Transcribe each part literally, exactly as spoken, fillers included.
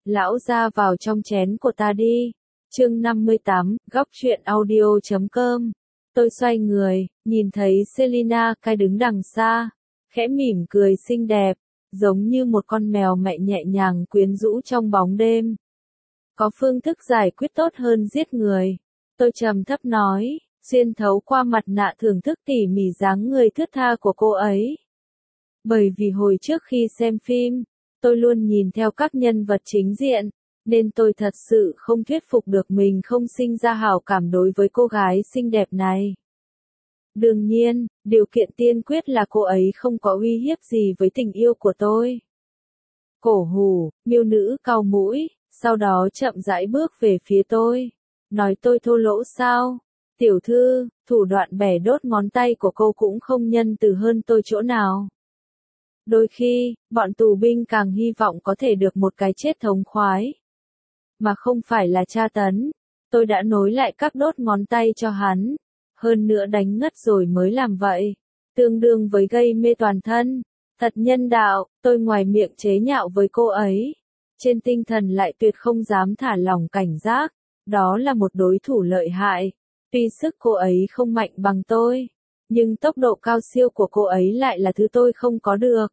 Lão ra vào trong chén của ta đi. Chương năm mươi tám, góc truyện audio chấm com. Tôi xoay người, nhìn thấy Selina cái đứng đằng xa, khẽ mỉm cười xinh đẹp, giống như một con mèo mẹ nhẹ nhàng quyến rũ trong bóng đêm. Có phương thức giải quyết tốt hơn giết người. Tôi trầm thấp nói, xuyên thấu qua mặt nạ thưởng thức tỉ mỉ dáng người thướt tha của cô ấy. Bởi vì hồi trước khi xem phim, tôi luôn nhìn theo các nhân vật chính diện, nên tôi thật sự không thuyết phục được mình không sinh ra hảo cảm đối với cô gái xinh đẹp này. Đương nhiên, điều kiện tiên quyết là cô ấy không có uy hiếp gì với tình yêu của tôi. Cổ hủ, miêu nữ cau mũi, sau đó chậm rãi bước về phía tôi. Nói tôi thô lỗ sao? Tiểu thư, thủ đoạn bẻ đốt ngón tay của cô cũng không nhân từ hơn tôi chỗ nào. Đôi khi, bọn tù binh càng hy vọng có thể được một cái chết thống khoái. Mà không phải là tra tấn. Tôi đã nối lại các đốt ngón tay cho hắn. Hơn nữa đánh ngất rồi mới làm vậy. Tương đương với gây mê toàn thân. Thật nhân đạo, tôi ngoài miệng chế nhạo với cô ấy. Trên tinh thần lại tuyệt không dám thả lỏng cảnh giác. Đó là một đối thủ lợi hại. Tuy sức cô ấy không mạnh bằng tôi. Nhưng tốc độ cao siêu của cô ấy lại là thứ tôi không có được.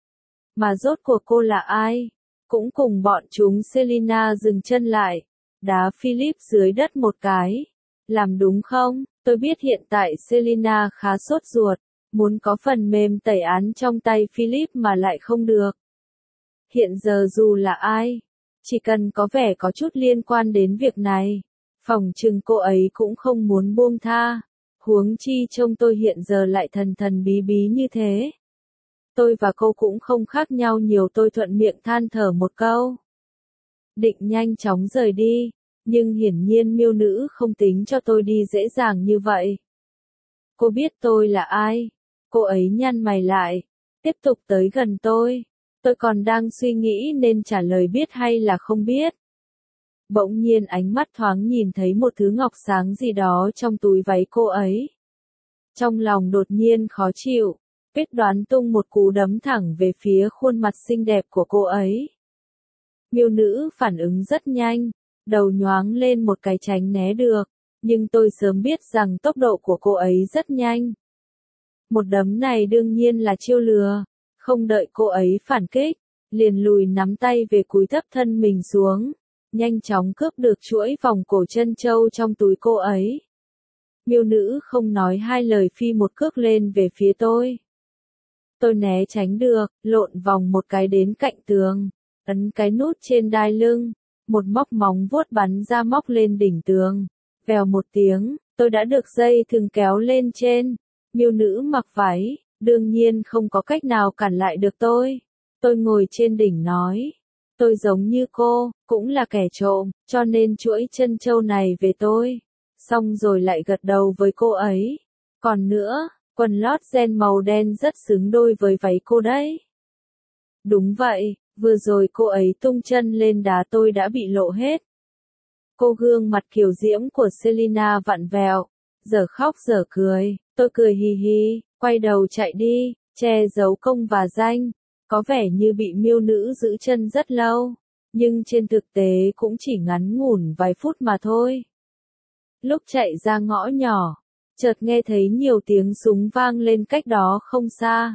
Mà rốt cuộc cô là ai? Cũng cùng bọn chúng. Selina dừng chân lại. Đá Philip dưới đất một cái. Làm đúng không? Tôi biết hiện tại Selina khá sốt ruột. Muốn có phần mềm tẩy án trong tay Philip mà lại không được. Hiện giờ dù là ai, chỉ cần có vẻ có chút liên quan đến việc này, phỏng chừng cô ấy cũng không muốn buông tha. Huống chi trông tôi hiện giờ lại thần thần bí bí như thế. Tôi và cô cũng không khác nhau nhiều, tôi thuận miệng than thở một câu. Định nhanh chóng rời đi, nhưng hiển nhiên miêu nữ không tính cho tôi đi dễ dàng như vậy. Cô biết tôi là ai? Cô ấy nhăn mày lại, tiếp tục tới gần tôi. Tôi còn đang suy nghĩ nên trả lời biết hay là không biết. Bỗng nhiên ánh mắt thoáng nhìn thấy một thứ ngọc sáng gì đó trong túi váy cô ấy. Trong lòng đột nhiên khó chịu, quyết đoán tung một cú đấm thẳng về phía khuôn mặt xinh đẹp của cô ấy. Miêu nữ phản ứng rất nhanh, đầu nhoáng lên một cái tránh né được, nhưng tôi sớm biết rằng tốc độ của cô ấy rất nhanh. Một đấm này đương nhiên là chiêu lừa, không đợi cô ấy phản kích, liền lùi nắm tay về cúi thấp thân mình xuống, nhanh chóng cướp được chuỗi vòng cổ trân châu trong túi cô ấy. Miêu nữ không nói hai lời phi một cước lên về phía tôi. Tôi né tránh được, lộn vòng một cái đến cạnh tường, ấn cái nút trên đai lưng, một móc móng vuốt bắn ra móc lên đỉnh tường. Vèo một tiếng, tôi đã được dây thừng kéo lên trên. Miêu nữ mặc váy, đương nhiên không có cách nào cản lại được tôi. Tôi ngồi trên đỉnh nói, tôi giống như cô, cũng là kẻ trộm, cho nên chuỗi trân châu này về tôi. Xong rồi lại gật đầu với cô ấy. Còn nữa, quần lót ren màu đen rất xứng đôi với váy cô đấy. Đúng vậy, vừa rồi cô ấy tung chân lên đá tôi đã bị lộ hết. Cô gương mặt kiều diễm của Selina vặn vẹo, giờ khóc giờ cười. Tôi cười hì hì, quay đầu chạy đi, che giấu công và danh. Có vẻ như bị miêu nữ giữ chân rất lâu, nhưng trên thực tế cũng chỉ ngắn ngủn vài phút mà thôi. Lúc chạy ra ngõ nhỏ, chợt nghe thấy nhiều tiếng súng vang lên cách đó không xa.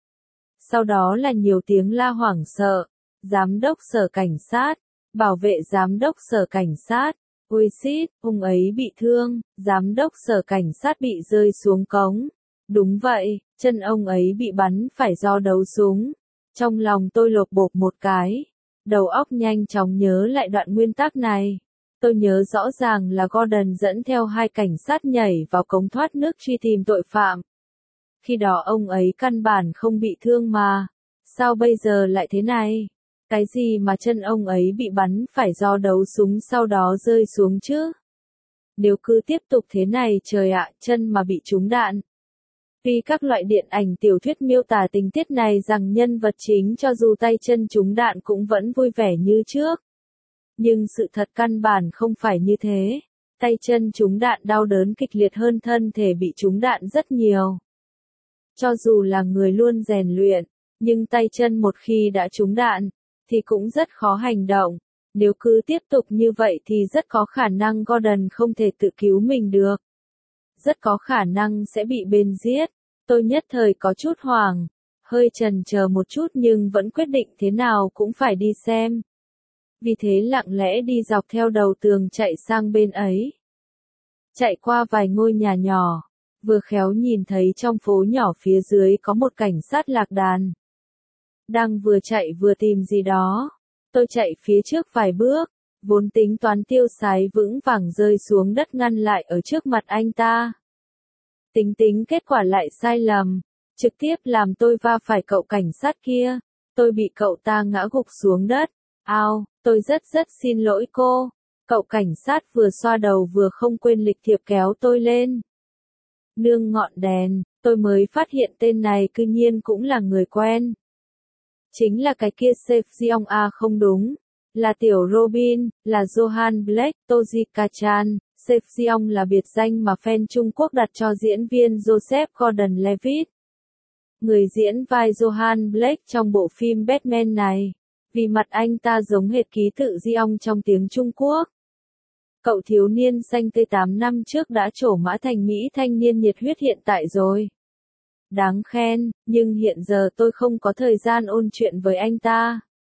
Sau đó là nhiều tiếng la hoảng sợ, giám đốc sở cảnh sát, bảo vệ giám đốc sở cảnh sát. Ôi xít, ông ấy bị thương, giám đốc sở cảnh sát bị rơi xuống cống. Đúng vậy, chân ông ấy bị bắn phải do đấu súng. Trong lòng tôi lột bột một cái. Đầu óc nhanh chóng nhớ lại đoạn nguyên tắc này. Tôi nhớ rõ ràng là Gordon dẫn theo hai cảnh sát nhảy vào cống thoát nước truy tìm tội phạm. Khi đó ông ấy căn bản không bị thương mà. Sao bây giờ lại thế này? Cái gì mà chân ông ấy bị bắn phải do đấu súng sau đó rơi xuống chứ? Nếu cứ tiếp tục thế này trời ạ, chân mà bị trúng đạn. Tuy các loại điện ảnh tiểu thuyết miêu tả tình tiết này rằng nhân vật chính cho dù tay chân trúng đạn cũng vẫn vui vẻ như trước. Nhưng sự thật căn bản không phải như thế. Tay chân trúng đạn đau đớn kịch liệt hơn thân thể bị trúng đạn rất nhiều. Cho dù là người luôn rèn luyện, nhưng tay chân một khi đã trúng đạn, thì cũng rất khó hành động. Nếu cứ tiếp tục như vậy thì rất có khả năng Gordon không thể tự cứu mình được. Rất có khả năng sẽ bị bên giết. Tôi nhất thời có chút hoảng, hơi chần chờ một chút nhưng vẫn quyết định thế nào cũng phải đi xem. Vì thế lặng lẽ đi dọc theo đầu tường chạy sang bên ấy. Chạy qua vài ngôi nhà nhỏ, vừa khéo nhìn thấy trong phố nhỏ phía dưới có một cảnh sát lạc đàn. Đang vừa chạy vừa tìm gì đó. Tôi chạy phía trước vài bước, vốn tính toán tiêu sái vững vàng rơi xuống đất ngăn lại ở trước mặt anh ta. Tính tính kết quả lại sai lầm, trực tiếp làm tôi va phải cậu cảnh sát kia. Tôi bị cậu ta ngã gục xuống đất. Ao, tôi rất rất xin lỗi cô. Cậu cảnh sát vừa xoa đầu vừa không quên lịch thiệp kéo tôi lên. Nương ngọn đèn, tôi mới phát hiện tên này cư nhiên cũng là người quen. Chính là cái kia Sejong A không đúng. Là tiểu Robin, là Johan Black, Tojika-chan. Sejong là biệt danh mà fan Trung Quốc đặt cho diễn viên Joseph Gordon-Levitt. Người diễn vai Johan Black trong bộ phim Batman này. Vì mặt anh ta giống hệt ký tự Jeong trong tiếng Trung Quốc. Cậu thiếu niên xanh tươi tám năm trước đã trổ mã thành Mỹ thanh niên nhiệt huyết hiện tại rồi. Đáng khen, nhưng hiện giờ tôi không có thời gian ôn chuyện với anh ta.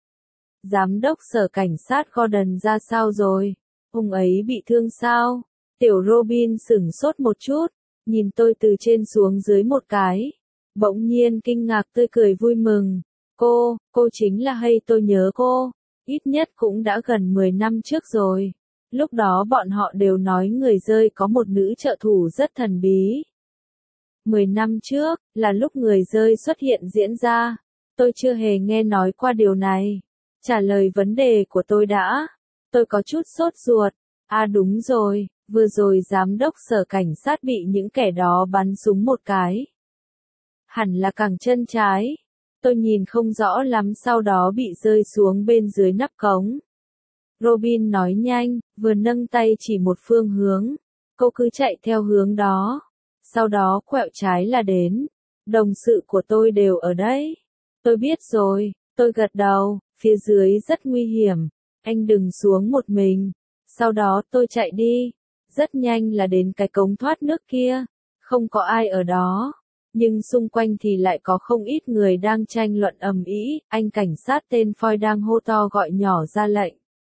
Giám đốc sở cảnh sát Gordon ra sao rồi? Ông ấy bị thương sao? Tiểu Robin sửng sốt một chút, nhìn tôi từ trên xuống dưới một cái. Bỗng nhiên kinh ngạc tươi cười vui mừng. Cô, cô chính là hay tôi nhớ cô. Ít nhất cũng đã gần mười năm trước rồi. Lúc đó bọn họ đều nói người rơi có một nữ trợ thủ rất thần bí. Mười năm trước, là lúc người rơi xuất hiện diễn ra. Tôi chưa hề nghe nói qua điều này. Trả lời vấn đề của tôi đã. Tôi có chút sốt ruột. À đúng rồi, vừa rồi giám đốc sở cảnh sát bị những kẻ đó bắn súng một cái. Hẳn là cẳng chân trái. Tôi nhìn không rõ lắm sau đó bị rơi xuống bên dưới nắp cống. Robin nói nhanh, vừa nâng tay chỉ một phương hướng. Cô cứ chạy theo hướng đó. Sau đó quẹo trái là đến. Đồng sự của tôi đều ở đấy. Tôi biết rồi, tôi gật đầu, phía dưới rất nguy hiểm. Anh đừng xuống một mình. Sau đó tôi chạy đi. Rất nhanh là đến cái cống thoát nước kia. Không có ai ở đó. Nhưng xung quanh thì lại có không ít người đang tranh luận ầm ĩ. Anh cảnh sát tên Foy đang hô to gọi nhỏ ra lệnh.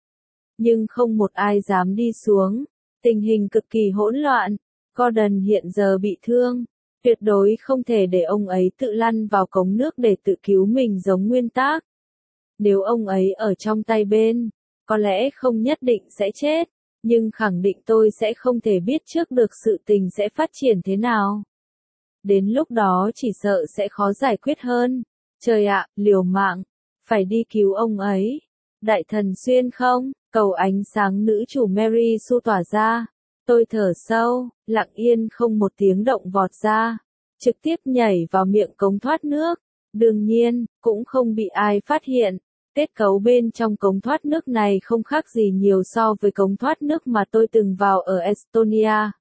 Nhưng không một ai dám đi xuống. Tình hình cực kỳ hỗn loạn. Gordon hiện giờ bị thương. Tuyệt đối không thể để ông ấy tự lăn vào cống nước để tự cứu mình giống nguyên tắc. Nếu ông ấy ở trong tay bên, có lẽ không nhất định sẽ chết. Nhưng khẳng định tôi sẽ không thể biết trước được sự tình sẽ phát triển thế nào. Đến lúc đó chỉ sợ sẽ khó giải quyết hơn. Trời ạ, liều mạng. Phải đi cứu ông ấy. Đại thần xuyên không? Cầu ánh sáng nữ chủ Mary Sue tỏa ra. Tôi thở sâu, lặng yên không một tiếng động vọt ra. Trực tiếp nhảy vào miệng cống thoát nước. Đương nhiên, cũng không bị ai phát hiện. Kết cấu bên trong cống thoát nước này không khác gì nhiều so với cống thoát nước mà tôi từng vào ở Estonia.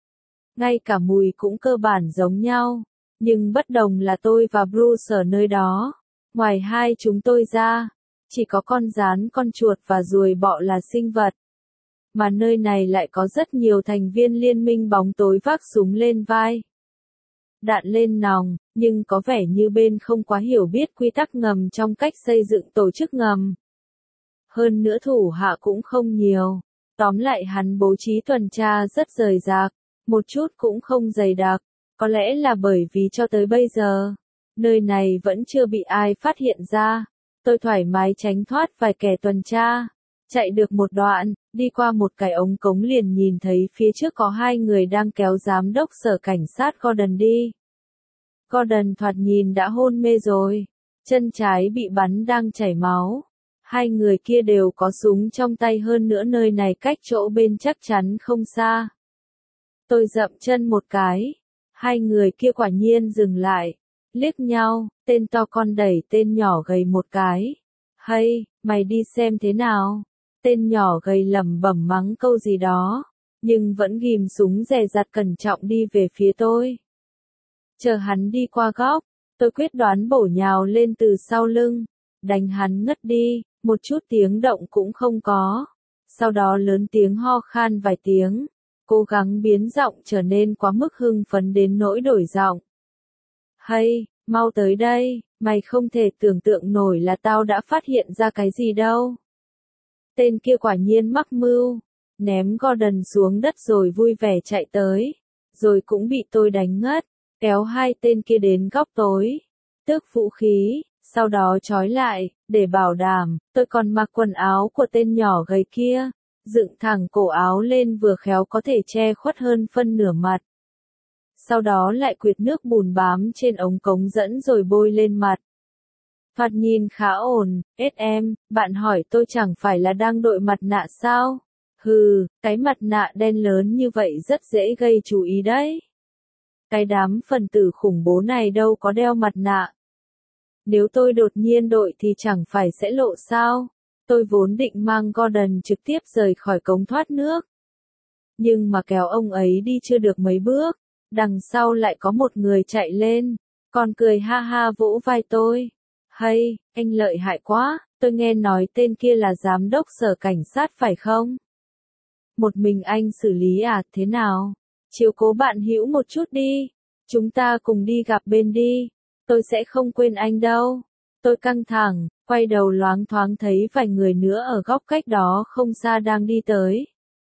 Ngay cả mùi cũng cơ bản giống nhau. Nhưng bất đồng là tôi và Bruce ở nơi đó. Ngoài hai chúng tôi ra, chỉ có con gián, con chuột và ruồi bọ là sinh vật. Mà nơi này lại có rất nhiều thành viên liên minh bóng tối vác súng lên vai. Đạn lên nòng, nhưng có vẻ như bên không quá hiểu biết quy tắc ngầm trong cách xây dựng tổ chức ngầm. Hơn nữa thủ hạ cũng không nhiều. Tóm lại hắn bố trí tuần tra rất rời rạc, một chút cũng không dày đặc. Có lẽ là bởi vì cho tới bây giờ, nơi này vẫn chưa bị ai phát hiện ra. Tôi thoải mái tránh thoát vài kẻ tuần tra. Chạy được một đoạn, đi qua một cái ống cống liền nhìn thấy phía trước có hai người đang kéo giám đốc sở cảnh sát Gordon đi. Gordon thoạt nhìn đã hôn mê rồi. Chân trái bị bắn đang chảy máu. Hai người kia đều có súng trong tay, hơn nữa nơi này cách chỗ bên chắc chắn không xa. Tôi dậm chân một cái. Hai người kia quả nhiên dừng lại. Liếc nhau, tên to con đẩy tên nhỏ gầy một cái. Hay, mày đi xem thế nào? Tên nhỏ gầy lẩm bẩm mắng câu gì đó, nhưng vẫn ghim súng dè dặt cẩn trọng đi về phía tôi. Chờ hắn đi qua góc, tôi quyết đoán bổ nhào lên từ sau lưng. đánh hắn ngất đi, một chút tiếng động cũng không có. Sau đó lớn tiếng ho khan vài tiếng, cố gắng biến giọng trở nên quá mức hưng phấn đến nỗi đổi giọng. Hay, mau tới đây, mày không thể tưởng tượng nổi là tao đã phát hiện ra cái gì đâu. Tên kia quả nhiên mắc mưu, ném Gordon xuống đất rồi vui vẻ chạy tới, rồi cũng bị tôi đánh ngất, kéo hai tên kia đến góc tối, tước vũ khí, sau đó trói lại, để bảo đảm, tôi còn mặc quần áo của tên nhỏ gầy kia, dựng thẳng cổ áo lên vừa khéo có thể che khuất hơn phân nửa mặt. Sau đó lại quệt nước bùn bám trên ống cống dẫn rồi bôi lên mặt. Thoạt nhìn khá ổn, ết em, bạn hỏi tôi chẳng phải là đang đội mặt nạ sao? Hừ, cái mặt nạ đen lớn như vậy rất dễ gây chú ý đấy. Cái đám phần tử khủng bố này đâu có đeo mặt nạ. Nếu tôi đột nhiên đội thì chẳng phải sẽ lộ sao? Tôi vốn định mang Gordon trực tiếp rời khỏi cống thoát nước. Nhưng mà kéo ông ấy đi chưa được mấy bước, đằng sau lại có một người chạy lên, còn cười ha ha vỗ vai tôi. Hay, anh lợi hại quá, tôi nghe nói tên kia là giám đốc sở cảnh sát phải không? Một mình anh xử lý à, thế nào? Chiếu cố bạn hữu một chút đi, chúng ta cùng đi gặp bên đi, tôi sẽ không quên anh đâu. Tôi căng thẳng, quay đầu loáng thoáng thấy vài người nữa ở góc cách đó không xa đang đi tới.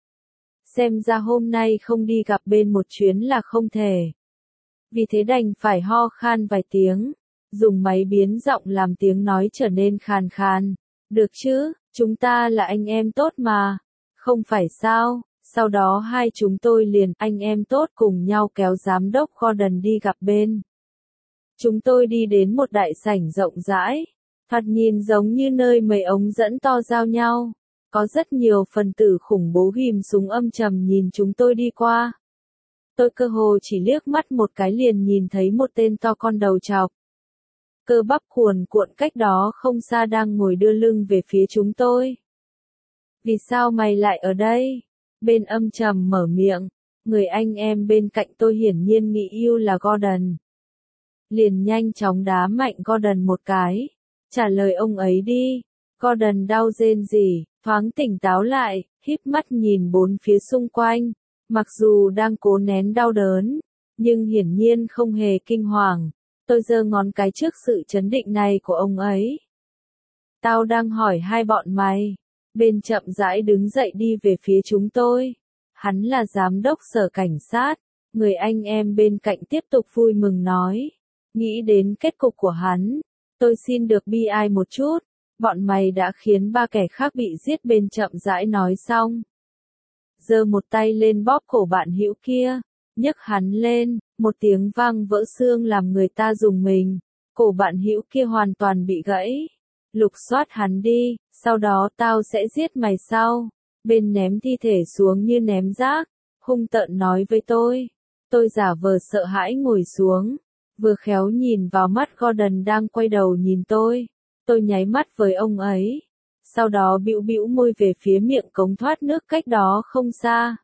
Xem ra hôm nay không đi gặp bên một chuyến là không thể. Vì thế đành phải ho khan vài tiếng, dùng máy biến giọng làm tiếng nói trở nên khàn khàn. Được chứ, chúng ta là anh em tốt mà. Không phải sao? Sau đó hai chúng tôi liền anh em tốt cùng nhau kéo giám đốc Gordon đi gặp bên. Chúng tôi đi đến một đại sảnh rộng rãi, thoạt nhìn giống như nơi mấy ống dẫn to giao nhau. Có rất nhiều phần tử khủng bố ghim súng âm trầm nhìn chúng tôi đi qua. Tôi cơ hồ chỉ liếc mắt một cái liền nhìn thấy một tên to con đầu trọc. Cơ bắp cuồn cuộn cách đó không xa đang ngồi đưa lưng về phía chúng tôi. Vì sao mày lại ở đây? Bên âm trầm mở miệng, người anh em bên cạnh tôi hiển nhiên nghĩ yêu là Gordon. Liền nhanh chóng đá mạnh Gordon một cái. Trả lời ông ấy đi. Gordon đau rên rỉ, thoáng tỉnh táo lại, híp mắt nhìn bốn phía xung quanh. Mặc dù đang cố nén đau đớn, nhưng hiển nhiên không hề kinh hoàng. Tôi giơ ngón cái trước sự chấn định này của ông ấy. Tao đang hỏi hai bọn mày. Bên chậm rãi đứng dậy đi về phía chúng tôi. Hắn là giám đốc sở cảnh sát. Người anh em bên cạnh tiếp tục vui mừng nói. Nghĩ đến kết cục của hắn. Tôi xin được bi ai một chút. Bọn mày đã khiến ba kẻ khác bị giết, bên chậm rãi nói xong. Giơ một tay lên bóp cổ bạn hữu kia. Nhấc hắn lên, một tiếng vang vỡ xương làm người ta rùng mình. Cổ bạn hữu kia hoàn toàn bị gãy. Lục soát hắn đi, sau đó tao sẽ giết mày sau. Bên ném thi thể xuống như ném rác, hung tợn nói với tôi. Tôi giả vờ sợ hãi ngồi xuống, vừa khéo nhìn vào mắt Gordon đang quay đầu nhìn tôi. Tôi nháy mắt với ông ấy, sau đó bĩu bĩu môi về phía miệng cống thoát nước cách đó không xa.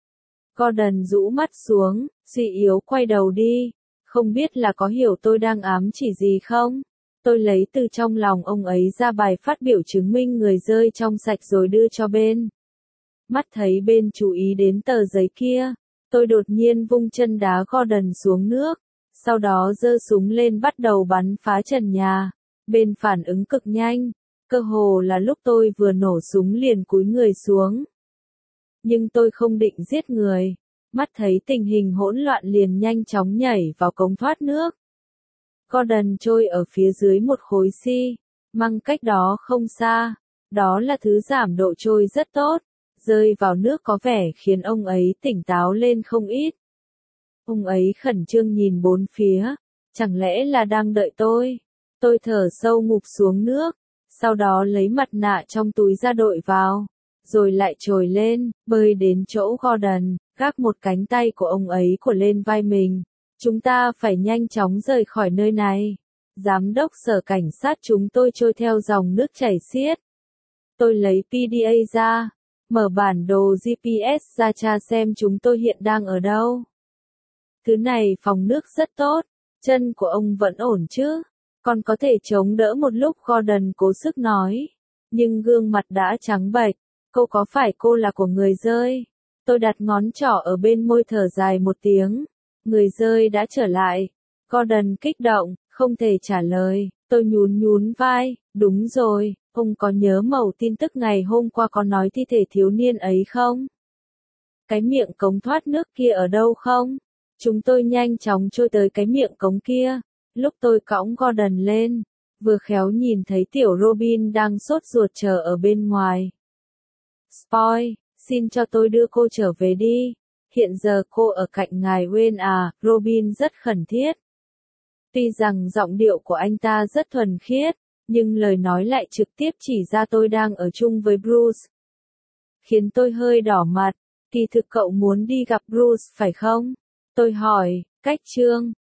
Gordon rũ mắt xuống, suy yếu quay đầu đi, không biết là có hiểu tôi đang ám chỉ gì không? Tôi lấy từ trong lòng ông ấy ra bài phát biểu chứng minh người rơi trong sạch rồi đưa cho bên. Mắt thấy bên chú ý đến tờ giấy kia, tôi đột nhiên vung chân đá Gordon xuống nước, sau đó giơ súng lên bắt đầu bắn phá trần nhà. Bên phản ứng cực nhanh, cơ hồ là lúc tôi vừa nổ súng liền cúi người xuống. Nhưng tôi không định giết người, mắt thấy tình hình hỗn loạn liền nhanh chóng nhảy vào cống thoát nước. Gordon trôi ở phía dưới một khối xi măng cách đó không xa, đó là thứ giảm độ trôi rất tốt, rơi vào nước có vẻ khiến ông ấy tỉnh táo lên không ít. Ông ấy khẩn trương nhìn bốn phía, chẳng lẽ là đang đợi tôi? Tôi thở sâu ngụp xuống nước, sau đó lấy mặt nạ trong túi ra đội vào, rồi lại trồi lên, bơi đến chỗ Gordon, gác một cánh tay của ông ấy của lên vai mình. Chúng ta phải nhanh chóng rời khỏi nơi này. Giám đốc sở cảnh sát chúng tôi trôi theo dòng nước chảy xiết. Tôi lấy pê đê a ra, mở bản đồ giê pê ét ra tra xem chúng tôi hiện đang ở đâu. Thứ này phòng nước rất tốt, chân của ông vẫn ổn chứ? Con có thể chống đỡ một lúc, Gordon cố sức nói. Nhưng gương mặt đã trắng bệch. Cô có phải cô là của người rơi? Tôi đặt ngón trỏ ở bên môi thở dài một tiếng. Người rơi đã trở lại. Gordon kích động, không thể trả lời. Tôi nhún nhún vai. Đúng rồi, ông có nhớ mẩu tin tức ngày hôm qua có nói thi thể thiếu niên ấy không? Cái miệng cống thoát nước kia ở đâu không? Chúng tôi nhanh chóng trôi tới cái miệng cống kia. Lúc tôi cõng Gordon lên, vừa khéo nhìn thấy tiểu Robin đang sốt ruột chờ ở bên ngoài. Spoil, xin cho tôi đưa cô trở về đi. Hiện giờ cô ở cạnh ngài Wayne à, Robin rất khẩn thiết. Tuy rằng giọng điệu của anh ta rất thuần khiết, nhưng lời nói lại trực tiếp chỉ ra tôi đang ở chung với Bruce. Khiến tôi hơi đỏ mặt. Kỳ thực cậu muốn đi gặp Bruce phải không? Tôi hỏi, cách chương.